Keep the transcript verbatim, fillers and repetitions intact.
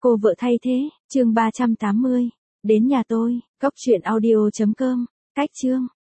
Cô vợ thay thế, chương ba trăm tám mươi. Đến nhà tôi, cốc truyện audio chấm com. Cách chương.